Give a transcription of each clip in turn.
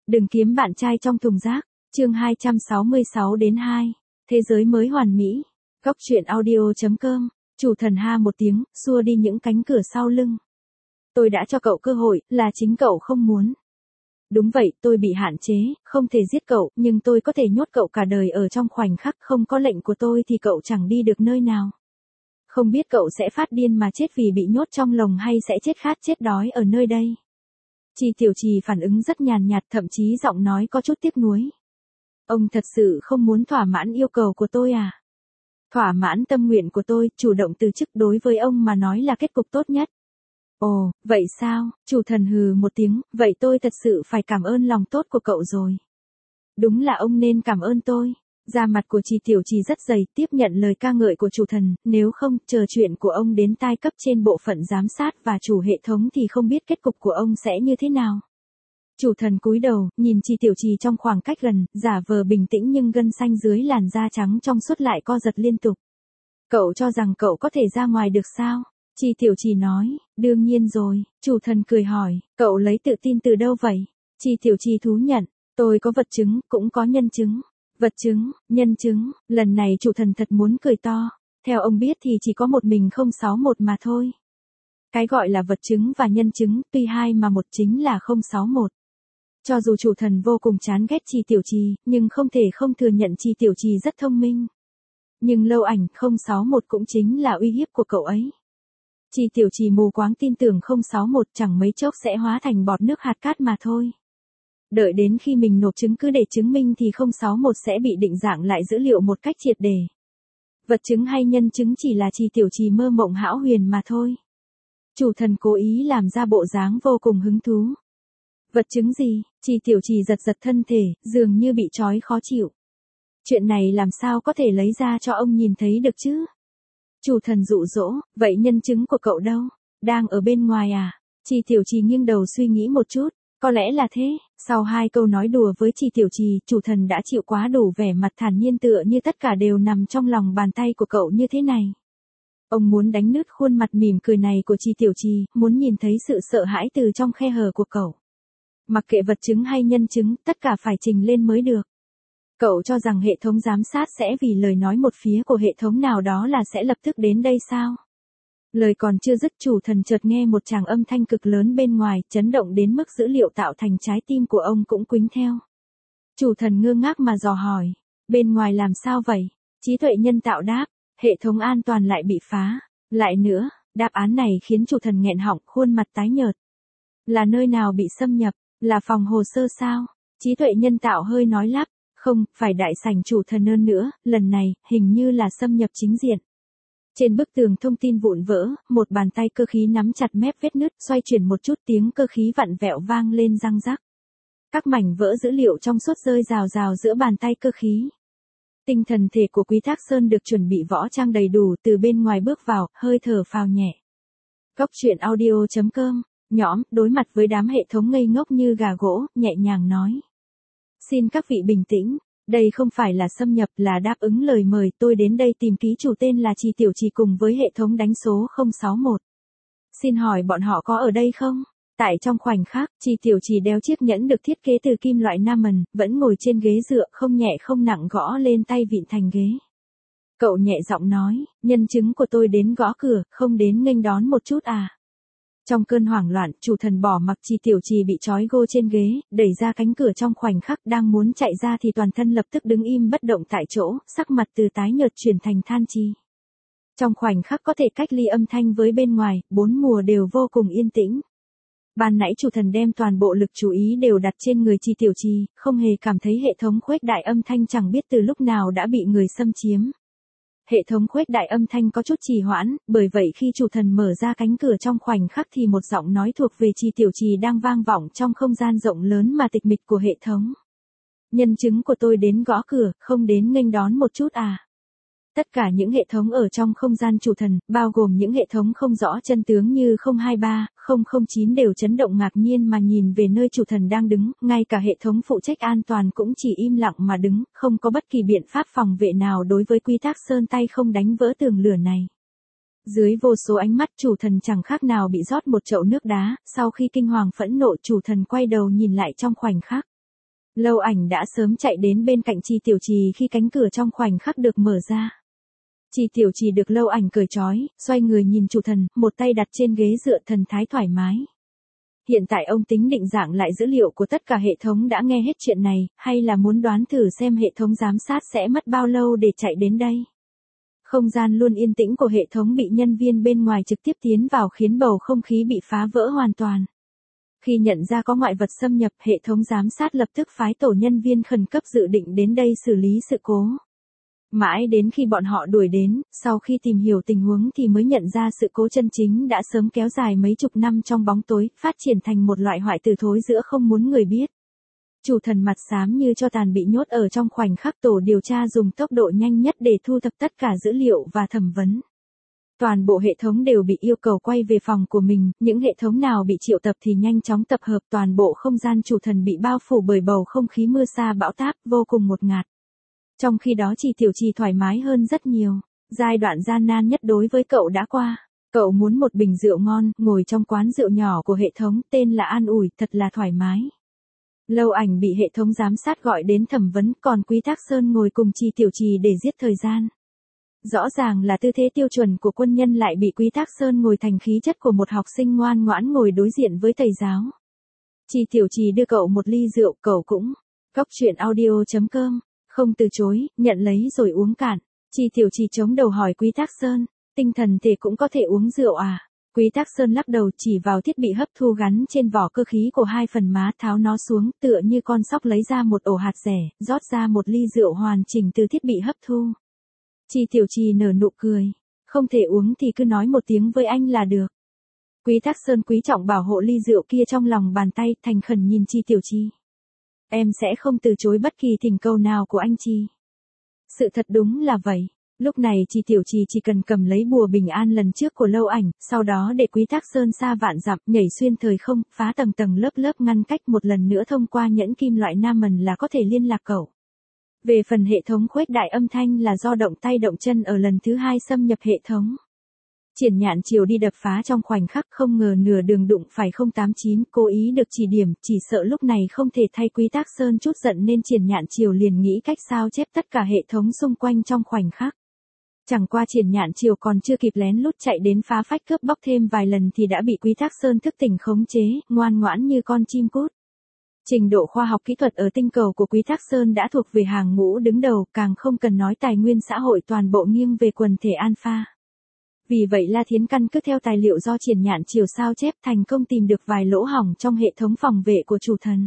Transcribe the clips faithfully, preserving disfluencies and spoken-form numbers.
Đừng kiếm bạn trai trong thùng rác. Chương hai trăm sáu mươi sáu đến hai. Thế giới mới hoàn mỹ. Góc truyện audio chấm com. Chủ thần ha một tiếng, xua đi những cánh cửa sau lưng. Tôi đã cho cậu cơ hội, là chính cậu không muốn. Đúng vậy, tôi bị hạn chế, không thể giết cậu, nhưng tôi có thể nhốt cậu cả đời ở trong khoảnh khắc, không có lệnh của tôi thì cậu chẳng đi được nơi nào. Không biết cậu sẽ phát điên mà chết vì bị nhốt trong lồng hay sẽ chết khát chết đói ở nơi đây. Chi Tiểu Trì phản ứng rất nhàn nhạt, thậm chí giọng nói có chút tiếc nuối. Ông thật sự không muốn thỏa mãn yêu cầu của tôi à? Thỏa mãn tâm nguyện của tôi, chủ động từ chức đối với ông mà nói là kết cục tốt nhất. Ồ, vậy sao? Chủ thần hừ một tiếng, vậy tôi thật sự phải cảm ơn lòng tốt của cậu rồi. Đúng là ông nên cảm ơn tôi. Da mặt của Chi Tiểu Trì rất dày, tiếp nhận lời ca ngợi của chủ thần, nếu không, chờ chuyện của ông đến tai cấp trên bộ phận giám sát và chủ hệ thống thì không biết kết cục của ông sẽ như thế nào. Chủ thần cúi đầu, nhìn Chi Tiểu Trì trong khoảng cách gần, giả vờ bình tĩnh nhưng gân xanh dưới làn da trắng trong suốt lại co giật liên tục. Cậu cho rằng cậu có thể ra ngoài được sao? Chi Tiểu Trì nói, đương nhiên rồi. Chủ thần cười hỏi, cậu lấy tự tin từ đâu vậy? Chi Tiểu Trì thú nhận, tôi có vật chứng, cũng có nhân chứng. Vật chứng, nhân chứng, lần này chủ thần thật muốn cười to. Theo ông biết thì chỉ có một mình không sáu một mà thôi. Cái gọi là vật chứng và nhân chứng, tuy hai mà một chính là không sáu một. Cho dù chủ thần vô cùng chán ghét Chi Tiểu Trì, nhưng không thể không thừa nhận Chi Tiểu Trì rất thông minh. Nhưng lâu ảnh không sáu một cũng chính là uy hiếp của cậu ấy. Chi Tiểu Trì mù quáng tin tưởng không sáu một chẳng mấy chốc sẽ hóa thành bọt nước hạt cát mà thôi. Đợi đến khi mình nộp chứng cứ để chứng minh thì không sáu một sẽ bị định dạng lại dữ liệu một cách triệt để. Vật chứng hay nhân chứng chỉ là Chi Tiểu Trì mơ mộng hão huyền mà thôi. Chủ thần cố ý làm ra bộ dáng vô cùng hứng thú. Vật chứng gì? Chi Tiểu Trì giật giật thân thể, dường như bị trói khó chịu. Chuyện này làm sao có thể lấy ra cho ông nhìn thấy được chứ? Chủ thần dụ dỗ, vậy nhân chứng của cậu đâu? Đang ở bên ngoài à? Chi Tiểu Trì nghiêng đầu suy nghĩ một chút, có lẽ là thế. Sau hai câu nói đùa với Chi Tiểu Trì, chủ thần đã chịu quá đủ vẻ mặt thản nhiên tựa như tất cả đều nằm trong lòng bàn tay của cậu như thế này. Ông muốn đánh nứt khuôn mặt mỉm cười này của Chi Tiểu Trì, muốn nhìn thấy sự sợ hãi từ trong khe hở của cậu. Mặc kệ vật chứng hay nhân chứng, tất cả phải trình lên mới được. Cậu cho rằng hệ thống giám sát sẽ vì lời nói một phía của hệ thống nào đó là sẽ lập tức đến đây sao? Lời còn chưa dứt, chủ thần chợt nghe một tràng âm thanh cực lớn bên ngoài, chấn động đến mức dữ liệu tạo thành trái tim của ông cũng quĩnh theo. Chủ thần ngơ ngác mà dò hỏi, bên ngoài làm sao vậy? Trí tuệ nhân tạo đáp, hệ thống an toàn lại bị phá. Lại nữa, đáp án này khiến chủ thần nghẹn họng, khuôn mặt tái nhợt. Là nơi nào bị xâm nhập? Là phòng hồ sơ sao? Trí tuệ nhân tạo hơi nói lắp, không, phải đại sảnh chủ thần hơn nữa, lần này, hình như là xâm nhập chính diện. Trên bức tường thông tin vụn vỡ, một bàn tay cơ khí nắm chặt mép vết nứt, xoay chuyển một chút, tiếng cơ khí vặn vẹo vang lên răng rắc. Các mảnh vỡ dữ liệu trong suốt rơi rào rào giữa bàn tay cơ khí. Tinh thần thể của Quý Thác Sơn được chuẩn bị võ trang đầy đủ, từ bên ngoài bước vào, hơi thở phào nhẹ. Góc truyện audio chấm com, nhõm, đối mặt với đám hệ thống ngây ngốc như gà gỗ, nhẹ nhàng nói. Xin các vị bình tĩnh. Đây không phải là xâm nhập, là đáp ứng lời mời, tôi đến đây tìm ký chủ tên là Chi Tiểu Trì cùng với hệ thống đánh số không sáu một. Xin hỏi bọn họ có ở đây không? Tại trong khoảnh khắc, Chi Tiểu Trì đeo chiếc nhẫn được thiết kế từ kim loại Namen, vẫn ngồi trên ghế dựa, không nhẹ không nặng gõ lên tay vịn thành ghế. Cậu nhẹ giọng nói, nhân chứng của tôi đến gõ cửa, không đến nghênh đón một chút à? Trong cơn hoảng loạn, chủ thần bỏ mặc Chi Tiểu Trì bị trói gô trên ghế, đẩy ra cánh cửa trong khoảnh khắc đang muốn chạy ra thì toàn thân lập tức đứng im bất động tại chỗ, sắc mặt từ tái nhợt chuyển thành than chi. Trong khoảnh khắc có thể cách ly âm thanh với bên ngoài, bốn mùa đều vô cùng yên tĩnh. Ban nãy chủ thần đem toàn bộ lực chú ý đều đặt trên người Chi Tiểu Trì, không hề cảm thấy hệ thống khuếch đại âm thanh chẳng biết từ lúc nào đã bị người xâm chiếm. Hệ thống khuếch đại âm thanh có chút trì hoãn, bởi vậy khi chủ thần mở ra cánh cửa trong khoảnh khắc thì một giọng nói thuộc về Chi Tiểu Trì đang vang vọng trong không gian rộng lớn mà tịch mịch của hệ thống. Nhân chứng của tôi đến gõ cửa, không đến nghênh đón một chút à? Tất cả những hệ thống ở trong không gian chủ thần, bao gồm những hệ thống không rõ chân tướng như không hai ba, không không chín đều chấn động ngạc nhiên mà nhìn về nơi chủ thần đang đứng, ngay cả hệ thống phụ trách an toàn cũng chỉ im lặng mà đứng, không có bất kỳ biện pháp phòng vệ nào đối với Quý Thác Sơn tay không đánh vỡ tường lửa này. Dưới vô số ánh mắt, chủ thần chẳng khác nào bị rót một chậu nước đá, sau khi kinh hoàng phẫn nộ, chủ thần quay đầu nhìn lại trong khoảnh khắc. Lâu Ảnh đã sớm chạy đến bên cạnh Chi Tiểu Trì khi cánh cửa trong khoảnh khắc được mở ra. Chi Tiểu Trì được Lâu Ảnh cởi trói, xoay người nhìn chủ thần, một tay đặt trên ghế dựa thần thái thoải mái. Hiện tại ông tính định dạng lại dữ liệu của tất cả hệ thống đã nghe hết chuyện này, hay là muốn đoán thử xem hệ thống giám sát sẽ mất bao lâu để chạy đến đây. Không gian luôn yên tĩnh của hệ thống bị nhân viên bên ngoài trực tiếp tiến vào khiến bầu không khí bị phá vỡ hoàn toàn. Khi nhận ra có ngoại vật xâm nhập, hệ thống giám sát lập tức phái tổ nhân viên khẩn cấp dự định đến đây xử lý sự cố. Mãi đến khi bọn họ đuổi đến, sau khi tìm hiểu tình huống thì mới nhận ra sự cố chân chính đã sớm kéo dài mấy chục năm trong bóng tối, phát triển thành một loại hoại tử thối rữa không muốn người biết. Chủ thần mặt xám như cho tàn bị nhốt ở trong khoảnh khắc tổ điều tra dùng tốc độ nhanh nhất để thu thập tất cả dữ liệu và thẩm vấn. Toàn bộ hệ thống đều bị yêu cầu quay về phòng của mình, những hệ thống nào bị triệu tập thì nhanh chóng tập hợp, toàn bộ không gian chủ thần bị bao phủ bởi bầu không khí mưa sa bão táp, vô cùng ngột ngạt. Trong khi đó Chi Tiểu Trì thoải mái hơn rất nhiều, giai đoạn gian nan nhất đối với cậu đã qua. Cậu muốn một bình rượu ngon, ngồi trong quán rượu nhỏ của hệ thống, tên là An Ủi, thật là thoải mái. Lâu Ảnh bị hệ thống giám sát gọi đến thẩm vấn, còn Quý Thác Sơn ngồi cùng Chi Tiểu Trì để giết thời gian. Rõ ràng là tư thế tiêu chuẩn của quân nhân lại bị Quý Thác Sơn ngồi thành khí chất của một học sinh ngoan ngoãn ngồi đối diện với thầy giáo. Chi Tiểu Trì đưa cậu một ly rượu, cậu cũng. Cóc truyện audio chấm com, không từ chối, nhận lấy rồi uống cạn. Chi Tiểu Trì chống đầu hỏi Quý Thác Sơn, tinh thần thể cũng có thể uống rượu à? Quý Thác Sơn lắc đầu chỉ vào thiết bị hấp thu gắn trên vỏ cơ khí của hai phần má, tháo nó xuống, tựa như con sóc lấy ra một ổ hạt dẻ, rót ra một ly rượu hoàn chỉnh từ thiết bị hấp thu. Chi Tiểu Trì nở nụ cười, không thể uống thì cứ nói một tiếng với anh là được. Quý Thác Sơn quý trọng bảo hộ ly rượu kia trong lòng bàn tay, thành khẩn nhìn Chi Tiểu Trì. Em sẽ không từ chối bất kỳ thỉnh cầu nào của anh Chi. Sự thật đúng là vậy. Lúc này Chi Tiểu Trì chỉ cần cầm lấy bùa bình an lần trước của Lâu Ảnh, sau đó để Quý Thác Sơn xa vạn dặm, nhảy xuyên thời không, phá tầng tầng lớp lớp ngăn cách, một lần nữa thông qua nhẫn kim loại nam mần là có thể liên lạc cậu. Về phần hệ thống khuếch đại âm thanh là do động tay động chân ở lần thứ hai xâm nhập hệ thống. Triển Nhạn Triều đi đập phá trong khoảnh khắc, không ngờ nửa đường đụng phải không tám chín, cố ý được chỉ điểm, chỉ sợ lúc này không thể thay Quý Thác Sơn chút giận nên Triển Nhạn Triều liền nghĩ cách sao chép tất cả hệ thống xung quanh trong khoảnh khắc. Chẳng qua Triển Nhạn Triều còn chưa kịp lén lút chạy đến phá phách cướp bóc thêm vài lần thì đã bị Quý Thác Sơn thức tỉnh khống chế, ngoan ngoãn như con chim cút. Trình độ khoa học kỹ thuật ở tinh cầu của Quý Thác Sơn đã thuộc về hàng ngũ đứng đầu, càng không cần nói tài nguyên xã hội toàn bộ nghiêng về quần thể alpha. Vì vậy La Thiến căn cứ theo tài liệu do Triển Nhạn Triều sao chép thành công tìm được vài lỗ hổng trong hệ thống phòng vệ của chủ thần.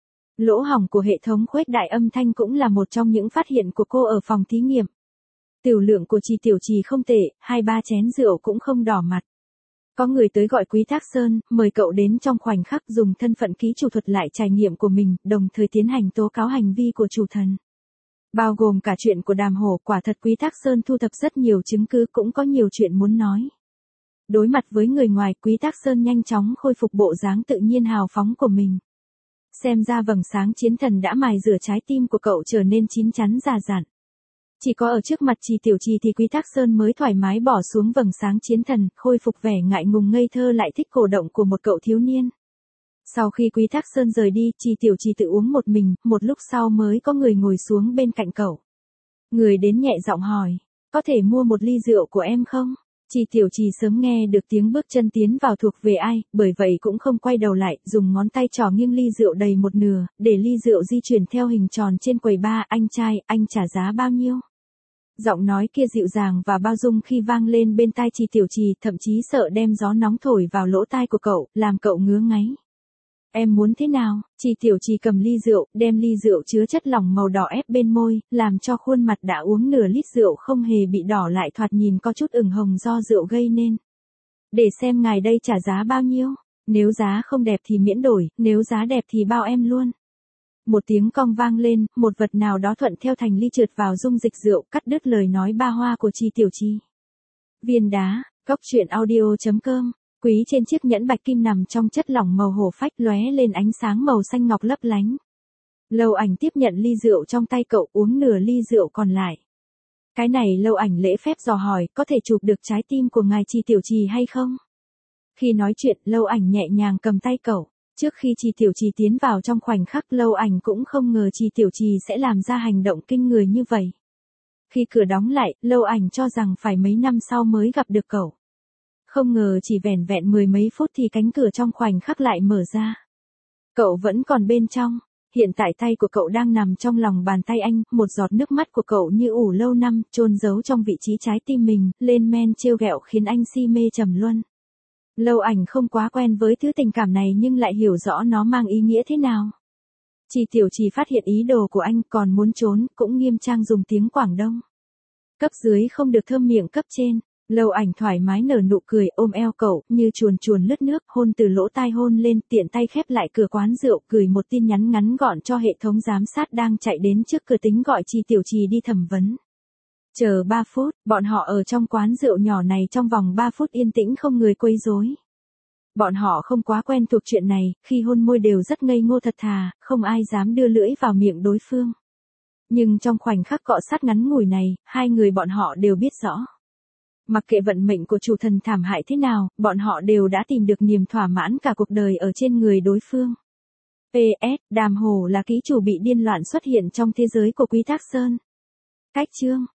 Lỗ hổng của hệ thống khuếch đại âm thanh cũng là một trong những phát hiện của cô ở phòng thí nghiệm. Tiểu lượng của Chi Tiểu Trì không tệ, hai ba chén rượu cũng không đỏ mặt. Có người tới gọi Quý Thác Sơn, mời cậu đến trong khoảnh khắc dùng thân phận ký chủ thuật lại trải nghiệm của mình, đồng thời tiến hành tố cáo hành vi của chủ thần. Bao gồm cả chuyện của Đàm Hổ, quả thật Quý Thác Sơn thu thập rất nhiều chứng cứ, cũng có nhiều chuyện muốn nói. Đối mặt với người ngoài, Quý Thác Sơn nhanh chóng khôi phục bộ dáng tự nhiên hào phóng của mình. Xem ra vầng sáng chiến thần đã mài rửa trái tim của cậu trở nên chín chắn già dặn. Chỉ có ở trước mặt Chi Tiểu Trì thì Quý Thác Sơn mới thoải mái bỏ xuống vầng sáng chiến thần, khôi phục vẻ ngại ngùng ngây thơ lại thích cổ động của một cậu thiếu niên. Sau khi Quý Thác Sơn rời đi, Chi Tiểu Trì tự uống một mình, một lúc sau mới có người ngồi xuống bên cạnh cậu. Người đến nhẹ giọng hỏi, có thể mua một ly rượu của em không? Chi Tiểu Trì sớm nghe được tiếng bước chân tiến vào thuộc về ai, bởi vậy cũng không quay đầu lại, dùng ngón tay trỏ nghiêng ly rượu đầy một nửa, để ly rượu di chuyển theo hình tròn trên quầy bar. Anh trai, anh trả giá bao nhiêu? Giọng nói kia dịu dàng và bao dung khi vang lên bên tai Chi Tiểu Trì, thậm chí sợ đem gió nóng thổi vào lỗ tai của cậu, làm cậu ngứa ngáy. Em muốn thế nào? Chi Tiểu Trì cầm ly rượu, đem ly rượu chứa chất lỏng màu đỏ ép bên môi, làm cho khuôn mặt đã uống nửa lít rượu không hề bị đỏ lại thoạt nhìn có chút ửng hồng do rượu gây nên. Để xem ngài đây trả giá bao nhiêu? Nếu giá không đẹp thì miễn đổi, nếu giá đẹp thì bao em luôn. Một tiếng cong vang lên, một vật nào đó thuận theo thành ly trượt vào dung dịch rượu, cắt đứt lời nói ba hoa của Chi Tiểu Trì. Viên đá, cóc truyện audio chấm com. Quý trên chiếc nhẫn bạch kim nằm trong chất lỏng màu hổ phách lóe lên ánh sáng màu xanh ngọc lấp lánh. Lâu Ảnh tiếp nhận ly rượu trong tay cậu, uống nửa ly rượu còn lại. Cái này Lâu Ảnh lễ phép dò hỏi, có thể chụp được trái tim của ngài Chi Tiểu Trì hay không? Khi nói chuyện, Lâu Ảnh nhẹ nhàng cầm tay cậu. Trước khi Trì Tiểu Trì tiến vào trong khoảnh khắc Lâu Ảnh cũng không ngờ Trì Tiểu Trì sẽ làm ra hành động kinh người như vậy. Khi cửa đóng lại, Lâu Ảnh cho rằng phải mấy năm sau mới gặp được cậu. Không ngờ chỉ vẻn vẹn mười mấy phút thì cánh cửa trong khoảnh khắc lại mở ra. Cậu vẫn còn bên trong. Hiện tại tay của cậu đang nằm trong lòng bàn tay anh, một giọt nước mắt của cậu như ủ lâu năm, chôn giấu trong vị trí trái tim mình, lên men trêu ghẹo khiến anh si mê trầm luân. Lâu Ảnh không quá quen với thứ tình cảm này nhưng lại hiểu rõ nó mang ý nghĩa thế nào. Trì Tiểu Trì phát hiện ý đồ của anh còn muốn trốn, cũng nghiêm trang dùng tiếng Quảng Đông. Cấp dưới không được thơm miệng cấp trên. Lâu Ảnh thoải mái nở nụ cười ôm eo cậu, như chuồn chuồn lướt nước, hôn từ lỗ tai hôn lên, tiện tay khép lại cửa quán rượu, gửi một tin nhắn ngắn gọn cho hệ thống giám sát đang chạy đến trước cửa tính gọi Trì Tiểu Trì đi thẩm vấn. Chờ ba phút, bọn họ ở trong quán rượu nhỏ này trong vòng ba phút yên tĩnh không người quấy rối. Bọn họ không quá quen thuộc chuyện này, khi hôn môi đều rất ngây ngô thật thà, không ai dám đưa lưỡi vào miệng đối phương. Nhưng trong khoảnh khắc cọ sát ngắn ngủi này, hai người bọn họ đều biết rõ. Mặc kệ vận mệnh của chủ thần thảm hại thế nào, bọn họ đều đã tìm được niềm thỏa mãn cả cuộc đời ở trên người đối phương. pê ét, Đàm Hổ là ký chủ bị điên loạn xuất hiện trong thế giới của Quý Thác Sơn. Cách chương